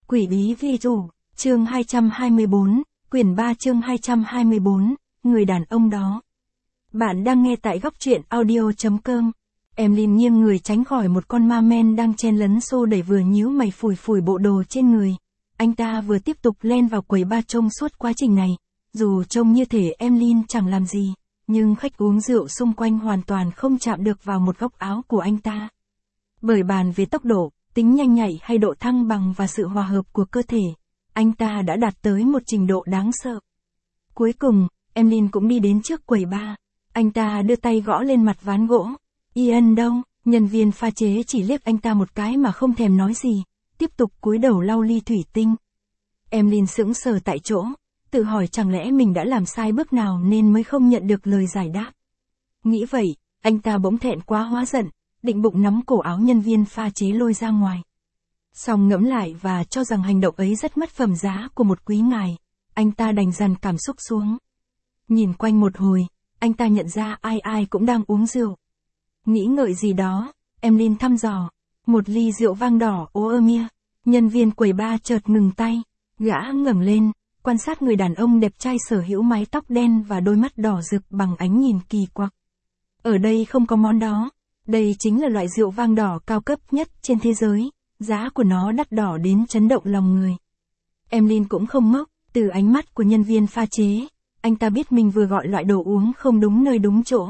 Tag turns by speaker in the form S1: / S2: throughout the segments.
S1: Quỷ bí vi rủ, chương 224, quyển 3 chương 224, người đàn ông đó. Bạn đang nghe tại góc truyện audio.com. Emlyn nghiêng người tránh khỏi một con ma men đang chen lấn xô đẩy vừa nhíu mày phủi phủi bộ đồ trên người. Anh ta vừa tiếp tục len vào quầy bar trông suốt quá trình này. Dù trông như thể Emlyn chẳng làm gì, nhưng khách uống rượu xung quanh hoàn toàn không chạm được vào một góc áo của anh ta. Bởi bàn về tốc độ, tính nhanh nhạy hay độ thăng bằng và sự hòa hợp của cơ thể, anh ta đã đạt tới một trình độ đáng sợ. Cuối cùng, Emlyn cũng đi đến trước quầy bar. Anh ta đưa tay gõ lên mặt ván gỗ. Ian đâu? Nhân viên pha chế chỉ liếc anh ta một cái mà không thèm nói gì, tiếp tục cúi đầu lau ly thủy tinh. Emlyn sững sờ tại chỗ, tự hỏi chẳng lẽ mình đã làm sai bước nào nên mới không nhận được lời giải đáp. Nghĩ vậy, anh ta bỗng thẹn quá hóa giận, định bụng nắm cổ áo nhân viên pha chế lôi ra ngoài. Xong ngẫm lại và cho rằng hành động ấy rất mất phẩm giá của một quý ngài, anh ta đành dằn cảm xúc xuống. Nhìn quanh một hồi, anh ta nhận ra ai ai cũng đang uống rượu. Nghĩ ngợi gì đó, Emlyn thăm dò, một ly rượu vang đỏ Oermia. Nhân viên quầy bar chợt ngừng tay, gã ngẩng lên, quan sát người đàn ông đẹp trai sở hữu mái tóc đen và đôi mắt đỏ rực bằng ánh nhìn kỳ quặc. Ở đây không có món đó, đây chính là loại rượu vang đỏ cao cấp nhất trên thế giới, giá của nó đắt đỏ đến chấn động lòng người. Emlyn cũng không ngốc, từ ánh mắt của nhân viên pha chế, anh ta biết mình vừa gọi loại đồ uống không đúng nơi đúng chỗ.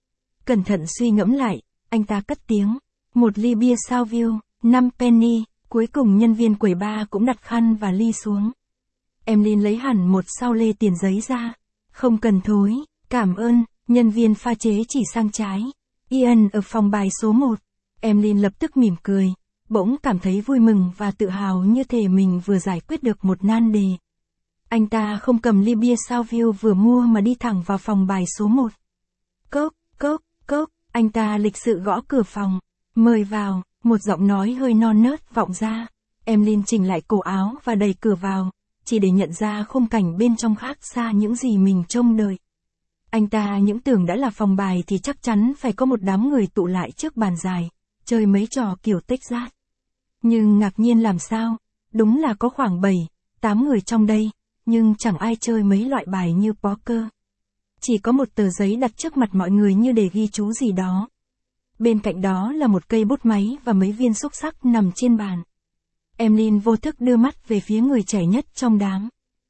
S1: Cẩn thận suy ngẫm lại, anh ta cất tiếng, một ly bia Sourville, 5 penny, cuối cùng nhân viên quầy bar cũng đặt khăn và ly xuống. Emlyn lấy hẳn một sao lê tiền giấy ra. Không cần thối, cảm ơn, nhân viên pha chế chỉ sang trái. Ian ở phòng bài số 1. Emlyn lập tức mỉm cười, bỗng cảm thấy vui mừng và tự hào như thể mình vừa giải quyết được một nan đề. Anh ta không cầm ly bia Sourville vừa mua mà đi thẳng vào phòng bài số 1. Cốc, cốc, cốc, anh ta lịch sự gõ cửa phòng. Mời vào, một giọng nói hơi non nớt vọng ra. Emlyn chỉnh lại cổ áo và đẩy cửa vào, chỉ để nhận ra khung cảnh bên trong khác xa những gì mình trông đợi. Anh ta những tưởng đã là phòng bài thì chắc chắn phải có một đám người tụ lại trước bàn dài, chơi mấy trò kiểu Texas. Nhưng ngạc nhiên làm sao, đúng là có khoảng 7-8 người trong đây, nhưng chẳng ai chơi mấy loại bài như poker. Chỉ có một tờ giấy đặt trước mặt mọi người như để ghi chú gì đó. Bên cạnh đó là một cây bút máy và mấy viên xúc xắc nằm trên bàn. Emlyn vô thức đưa mắt về phía người trẻ nhất trong đám.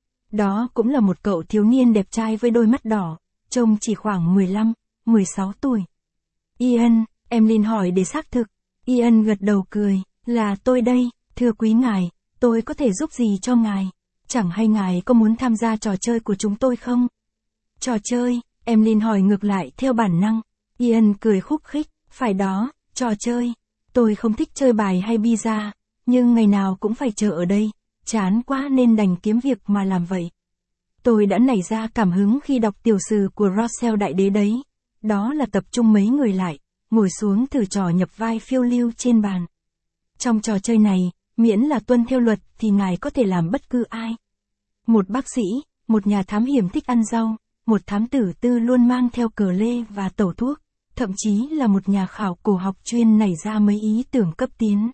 S1: Đó cũng là một cậu thiếu niên đẹp trai với đôi mắt đỏ, trông chỉ khoảng 15-16 tuổi. Ian, Emlyn hỏi để xác thực. Ian gật đầu cười, là tôi đây, thưa quý ngài, tôi có thể giúp gì cho ngài? Chẳng hay ngài có muốn tham gia trò chơi của chúng tôi không? Trò chơi, Emlyn hỏi ngược lại theo bản năng. Ian cười khúc khích, phải đó, trò chơi. Tôi không thích chơi bài hay bida, nhưng ngày nào cũng phải chờ ở đây, chán quá nên đành kiếm việc mà làm vậy. Tôi đã nảy ra cảm hứng khi đọc tiểu sử của Rothschild đại đế đấy. Đó là tập trung mấy người lại, ngồi xuống thử trò nhập vai phiêu lưu trên bàn. Trong trò chơi này, miễn là tuân theo luật thì ngài có thể làm bất cứ ai. Một bác sĩ, một nhà thám hiểm thích ăn rau, một thám tử tư luôn mang theo cờ lê và tẩu thuốc, thậm chí là một nhà khảo cổ học chuyên nảy ra mấy ý tưởng cấp tiến.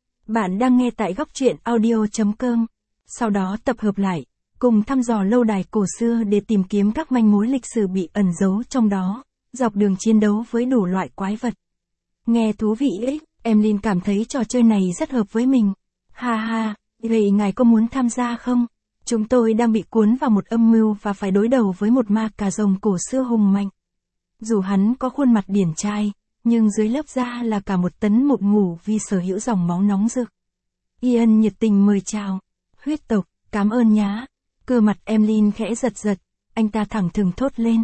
S1: Bạn đang nghe tại góc truyện audio.com. Sau đó tập hợp lại, cùng thăm dò lâu đài cổ xưa để tìm kiếm các manh mối lịch sử bị ẩn giấu trong đó, dọc đường chiến đấu với đủ loại quái vật. Nghe thú vị ấy, Emlyn cảm thấy trò chơi này rất hợp với mình. Ha ha, vậy ngài có muốn tham gia không? Chúng tôi đang bị cuốn vào một âm mưu và phải đối đầu với một ma cà rồng cổ xưa hùng mạnh. Dù hắn có khuôn mặt điển trai, nhưng dưới lớp da là cả một tấn mụn ngủ vì sở hữu dòng máu nóng rực. Ian nhiệt tình mời chào. Huyết tộc, cảm ơn nhá. Cơ mặt Emlyn khẽ giật giật, anh ta thẳng thừng thốt lên.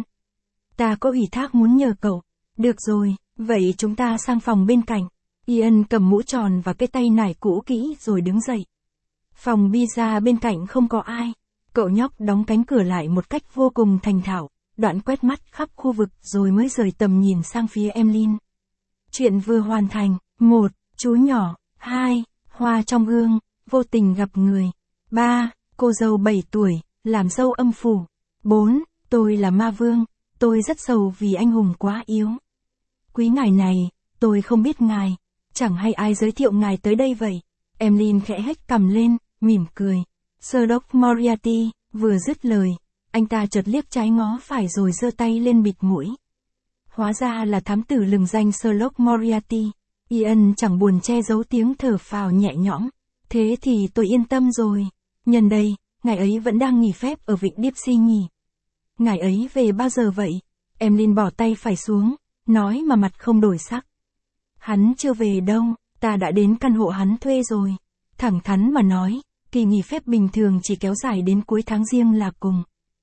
S1: Ta có ủy thác muốn nhờ cậu. Được rồi, vậy chúng ta sang phòng bên cạnh. Ian cầm mũ tròn và cái tay nải cũ kỹ rồi đứng dậy. Phòng pizza bên cạnh không có ai. Cậu nhóc đóng cánh cửa lại một cách vô cùng thành thạo, đoạn quét mắt khắp khu vực rồi mới rời tầm nhìn sang phía Emlyn. Chuyện vừa hoàn thành. 1. Chú nhỏ. 2. Hoa trong gương, vô tình gặp người. 3. Cô dâu 7 tuổi, làm dâu âm phủ. 4. Tôi là ma vương, tôi rất sầu vì anh hùng quá yếu. Quý ngài này, tôi không biết ngài, chẳng hay ai giới thiệu ngài tới đây vậy. Emlyn khẽ hếch cằm lên, mỉm cười. Sherlock Moriarty, vừa dứt lời, anh ta chợt liếc trái ngó phải rồi giơ tay lên bịt mũi. Hóa ra là thám tử lừng danh Sherlock Moriarty. Ian chẳng buồn che giấu tiếng thở phào nhẹ nhõm. Thế thì tôi yên tâm rồi. Nhân đây, ngài ấy vẫn đang nghỉ phép ở vịnh Dipsy nhỉ? Ngài ấy về bao giờ vậy? Emlyn bỏ tay phải xuống, nói mà mặt không đổi sắc. Hắn chưa về đâu, ta đã đến căn hộ hắn thuê rồi. Thẳng thắn mà nói, kỳ nghỉ phép bình thường chỉ kéo dài đến cuối tháng Giêng là cùng.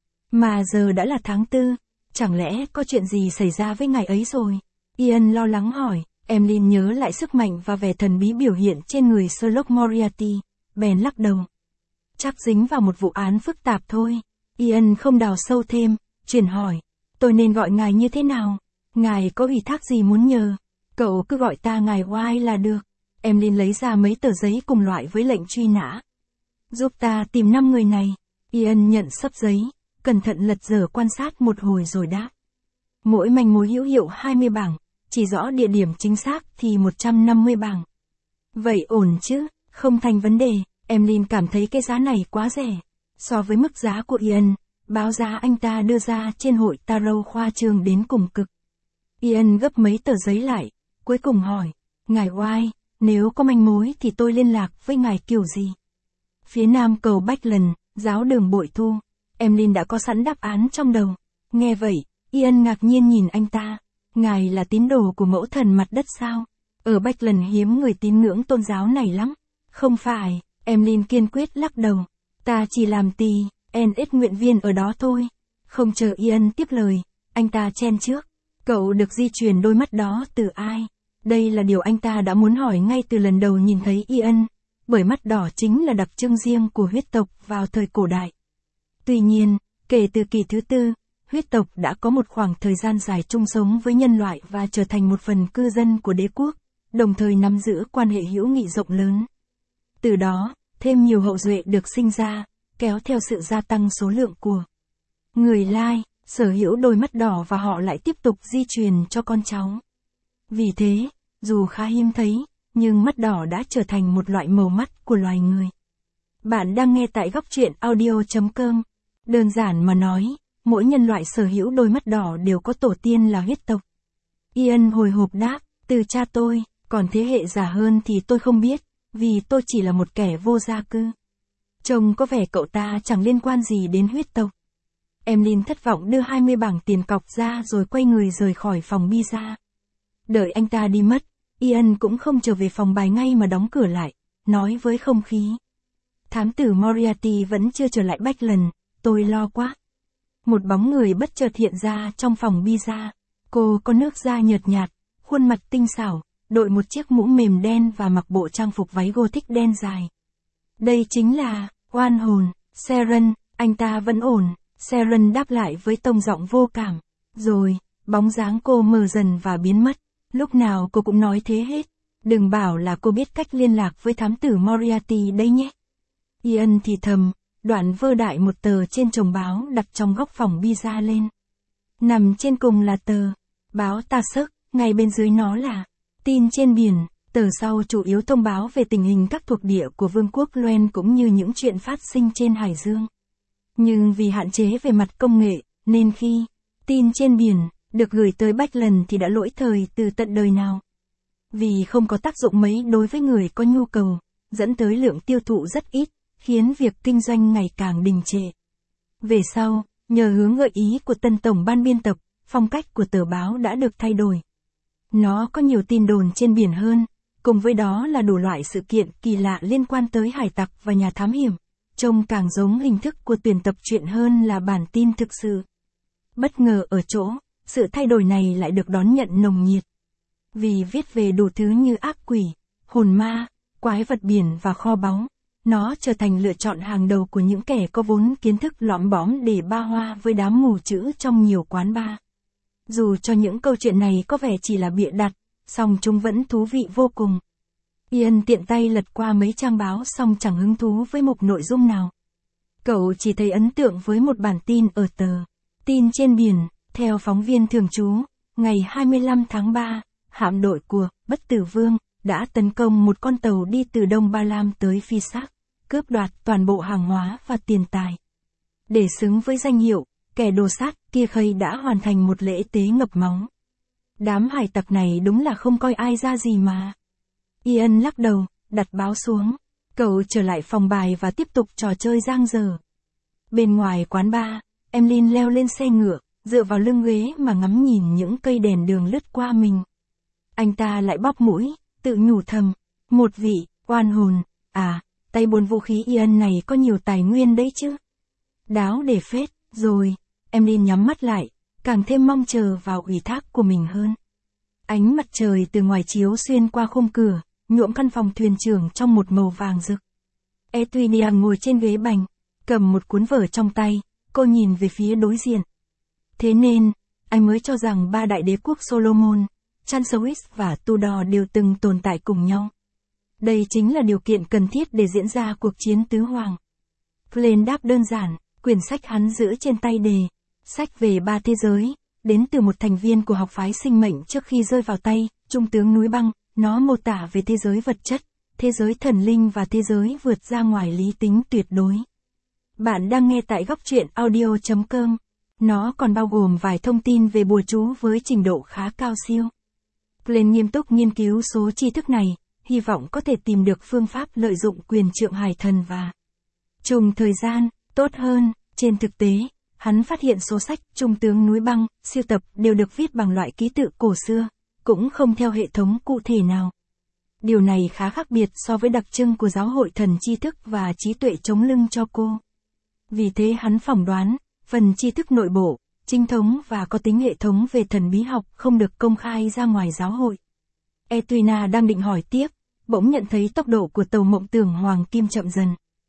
S1: Mà giờ đã là tháng 4, chẳng lẽ có chuyện gì xảy ra với ngài ấy rồi? Ian lo lắng hỏi. Emlyn nhớ lại sức mạnh và vẻ thần bí biểu hiện trên người Sherlock Moriarty, bèn lắc đầu. Chắc dính vào một vụ án phức tạp thôi. Ian không đào sâu thêm, chuyển hỏi. Tôi nên gọi ngài như thế nào? Ngài có ủy thác gì muốn nhờ? Cậu cứ gọi ta ngài White là được. Emlyn lấy ra mấy tờ giấy cùng loại với lệnh truy nã. Giúp ta tìm 5 người này. Ian nhận xấp giấy, cẩn thận lật dở quan sát một hồi rồi đáp. Mỗi manh mối hữu hiệu 20 bảng. Chỉ rõ địa điểm chính xác thì 150 bảng. Vậy ổn chứ, không thành vấn đề. Emlyn cảm thấy cái giá này quá rẻ. So với mức giá của Ian, báo giá anh ta đưa ra trên hội tarot khoa trương đến cùng cực. Ian gấp mấy tờ giấy lại, cuối cùng hỏi. Ngài White, nếu có manh mối thì tôi liên lạc với ngài kiểu gì? Phía nam cầu Bachland, giáo đường Bội Thu. Emlyn đã có sẵn đáp án trong đầu. Nghe vậy, Ian ngạc nhiên nhìn anh ta. Ngài là tín đồ của mẫu thần mặt đất sao? Ở Bachland hiếm người tín ngưỡng tôn giáo này lắm. Không phải, Emlyn kiên quyết lắc đầu. Ta chỉ làm NS nguyện viên ở đó thôi. Không chờ Ian tiếp lời, anh ta chen trước. Cậu được di truyền đôi mắt đó từ ai? Đây là điều anh ta đã muốn hỏi ngay từ lần đầu nhìn thấy Ian, bởi mắt đỏ chính là đặc trưng riêng của huyết tộc vào thời cổ đại. Tuy nhiên, kể từ kỳ thứ 4, huyết tộc đã có một khoảng thời gian dài chung sống với nhân loại và trở thành một phần cư dân của đế quốc, đồng thời nắm giữ quan hệ hữu nghị rộng lớn. Từ đó, thêm nhiều hậu duệ được sinh ra, kéo theo sự gia tăng số lượng của người Lai, sở hữu đôi mắt đỏ và họ lại tiếp tục di truyền cho con cháu. Vì thế, dù khá hiếm thấy, nhưng mắt đỏ đã trở thành một loại màu mắt của loài người. Bạn đang nghe tại góc truyện audio.com. Đơn giản mà nói, mỗi nhân loại sở hữu đôi mắt đỏ đều có tổ tiên là huyết tộc. Ian hồi hộp đáp, từ cha tôi, còn thế hệ già hơn thì tôi không biết, vì tôi chỉ là một kẻ vô gia cư. Trông có vẻ cậu ta chẳng liên quan gì đến huyết tộc. Emlyn thất vọng đưa 20 bảng tiền cọc ra rồi quay người rời khỏi phòng pizza. Đợi anh ta đi mất, Ian cũng không trở về phòng bài ngay mà đóng cửa lại, nói với không khí. Thám tử Moriarty vẫn chưa trở lại Bachland, tôi lo quá. Một bóng người bất chợt hiện ra trong phòng pizza. Cô có nước da nhợt nhạt, khuôn mặt tinh xảo, đội một chiếc mũ mềm đen và mặc bộ trang phục váy Gothic đen dài. Đây chính là oan hồn, Sharon, anh ta vẫn ổn. Sharon đáp lại với tông giọng vô cảm. Rồi, bóng dáng cô mờ dần và biến mất. Lúc nào cô cũng nói thế hết. Đừng bảo là cô biết cách liên lạc với thám tử Moriarty đấy nhé. Ian thì thầm, đoạn vơ đại một tờ trên chồng báo đặt trong góc phòng pizza lên. Nằm trên cùng là tờ báo Tasos, ngay bên dưới nó là tin trên biển. Tờ sau chủ yếu thông báo về tình hình các thuộc địa của Vương quốc Loen cũng như những chuyện phát sinh trên Hải Dương. Nhưng vì hạn chế về mặt công nghệ, nên khi tin trên biển được gửi tới Bachland thì đã lỗi thời từ tận đời nào. Vì không có tác dụng mấy đối với người có nhu cầu, dẫn tới lượng tiêu thụ rất ít, khiến việc kinh doanh ngày càng đình trệ. Về sau, nhờ hướng gợi ý của tân tổng ban biên tập, phong cách của tờ báo đã được thay đổi. Nó có nhiều tin đồn trên biển hơn, cùng với đó là đủ loại sự kiện kỳ lạ liên quan tới hải tặc và nhà thám hiểm, trông càng giống hình thức của tuyển tập truyện hơn là bản tin thực sự. Bất ngờ ở chỗ, sự thay đổi này lại được đón nhận nồng nhiệt. Vì viết về đủ thứ như ác quỷ, hồn ma, quái vật biển và kho báu, nó trở thành lựa chọn hàng đầu của những kẻ có vốn kiến thức lõm bõm để ba hoa với đám mù chữ trong nhiều quán bar. Dù cho những câu chuyện này có vẻ chỉ là bịa đặt, song chúng vẫn thú vị vô cùng. Ian tiện tay lật qua mấy trang báo song chẳng hứng thú với mục nội dung nào. Cậu chỉ thấy ấn tượng với một bản tin ở tờ tin trên biển, theo phóng viên thường trú, ngày 25 tháng 3, hạm đội của Bất Tử Vương đã tấn công một con tàu đi từ Đông Ba Lam tới Phi Sắc, cướp đoạt toàn bộ hàng hóa và tiền tài. Để xứng với danh hiệu, kẻ đồ sát kia Khây đã hoàn thành một lễ tế ngập máu. Đám hải tặc này đúng là không coi ai ra gì mà. Ian lắc đầu, đặt báo xuống. Cậu trở lại phòng bài và tiếp tục trò chơi giang dở. Bên ngoài quán bar, Emlyn leo lên xe ngựa, dựa vào lưng ghế mà ngắm nhìn những cây đèn đường lướt qua mình. Anh ta lại bóp mũi, tự nhủ thầm. Một vị, oan hồn, tay buôn vũ khí Ian này có nhiều tài nguyên đấy chứ. Đáo để phết, rồi, Emlyn nhắm mắt lại, càng thêm mong chờ vào ủy thác của mình hơn. Ánh mặt trời từ ngoài chiếu xuyên qua khung cửa, nhuộm căn phòng thuyền trưởng trong một màu vàng rực. Etuinia ngồi trên ghế bành, cầm một cuốn vở trong tay, cô nhìn về phía đối diện. Thế nên, anh mới cho rằng ba đại đế quốc Solomon, Chancellor và Tudor đều từng tồn tại cùng nhau. Đây chính là điều kiện cần thiết để diễn ra cuộc chiến tứ hoàng. Glenn đáp đơn giản, quyển sách hắn giữ trên tay đề, sách về ba thế giới, đến từ một thành viên của học phái sinh mệnh trước khi rơi vào tay, trung tướng núi băng, nó mô tả về thế giới vật chất, thế giới thần linh và thế giới vượt ra ngoài lý tính tuyệt đối. Bạn đang nghe tại góc truyện audio.com. Nó còn bao gồm vài thông tin về bùa chú với trình độ khá cao siêu. Glenn nghiêm túc nghiên cứu số tri thức này, hy vọng có thể tìm được phương pháp lợi dụng quyền trượng hải thần và trùng thời gian, tốt hơn. Trên thực tế, hắn phát hiện số sách Trung tướng núi băng, siêu tập đều được viết bằng loại ký tự cổ xưa, cũng không theo hệ thống cụ thể nào. Điều này khá khác biệt so với đặc trưng của giáo hội thần tri thức và trí tuệ chống lưng cho cô. Vì thế hắn phỏng đoán, phần tri thức nội bộ, chính thống và có tính hệ thống về thần bí học không được công khai ra ngoài giáo hội. Etuina đang định hỏi tiếp, bỗng nhận thấy tốc độ của tàu mộng tưởng hoàng kim chậm dần.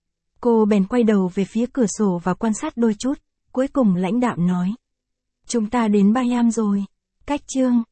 S1: Cô bèn quay đầu về phía cửa sổ và quan sát đôi chút, cuối cùng lãnh đạm nói. Chúng ta đến Bayam rồi. Cách chương